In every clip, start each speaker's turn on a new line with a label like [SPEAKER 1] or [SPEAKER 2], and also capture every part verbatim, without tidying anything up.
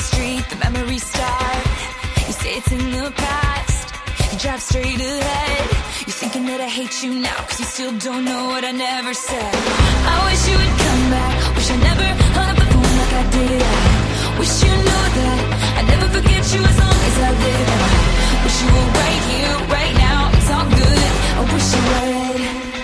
[SPEAKER 1] street, the memories start. You say it's in the past, you drive straight ahead. You're thinking that I hate you now, cause you still don't know what I never said. I wish you would come back, wish I never hung up the phone like I did. I wish you knew that I'd never forget you as long as I live. I wish you were right here, right now, it's all good, I wish you would.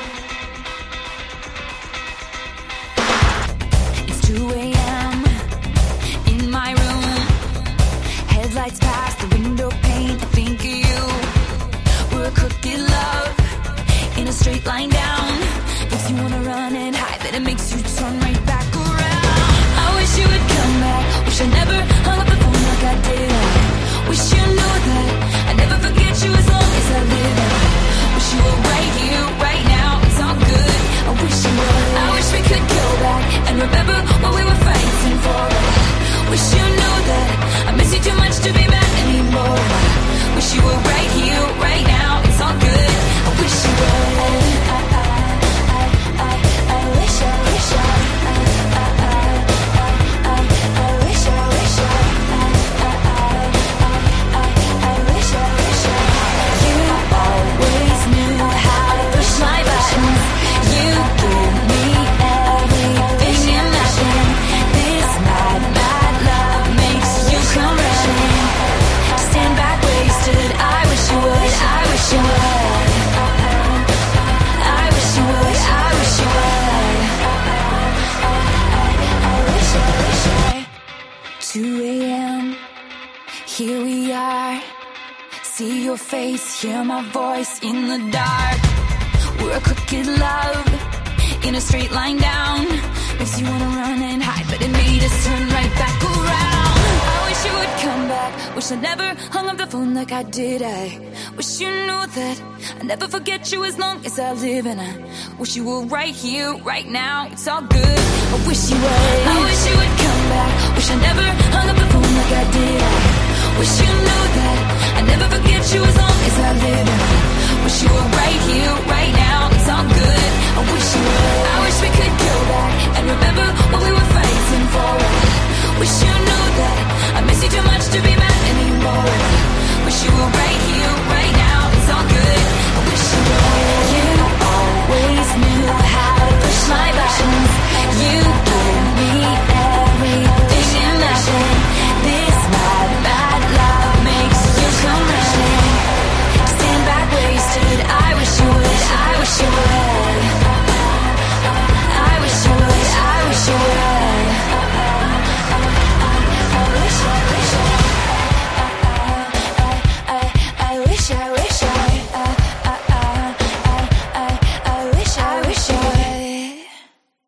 [SPEAKER 1] It's two a.m. in my room. Headlights past the window pane, I think of you. We're a crooked love in a straight line down. Makes you wanna run and hide, but it makes you turn right back around. I wish you would come back, wish I never hung up the phone like I did. I wish you knew that I'd never forget you as long as I live. I wish you were right here, right now, it's all good, I wish you would. I wish we could go back and remember what we were fighting for. Wish you knew that I miss you too much to be mad anymore. Wish you were right here, right now, it's all good, I wish you would. I, I, I, I, I wish, I wish, I, I, I, I, I, I wish, I wish, I, I, I, I, I, I wish, I wish, I. You always knew how to push my buttons. You give me everything and nothing. This mad, mad love makes you come running. Stand back wasted, I wish you would, I wish you would. I wish you would, I wish you would. I wish, I wish I. two a.m. Here we are. See your face, hear my voice in the dark. We're a crooked love in a straight line down. Makes you wanna run and hide, but it made us turn right back around. I wish you would come back, wish I never hung up the phone like I did. I wish you knew that I'd never forget you as long as I live. And I wish you were right here, right now, it's all good, I wish you would. I wish you would come back, wish I never hung up the phone like I did. I wish you knew that I'd never forget you as long as I live. And I wish you were right here, right now, it's all good, I wish you would.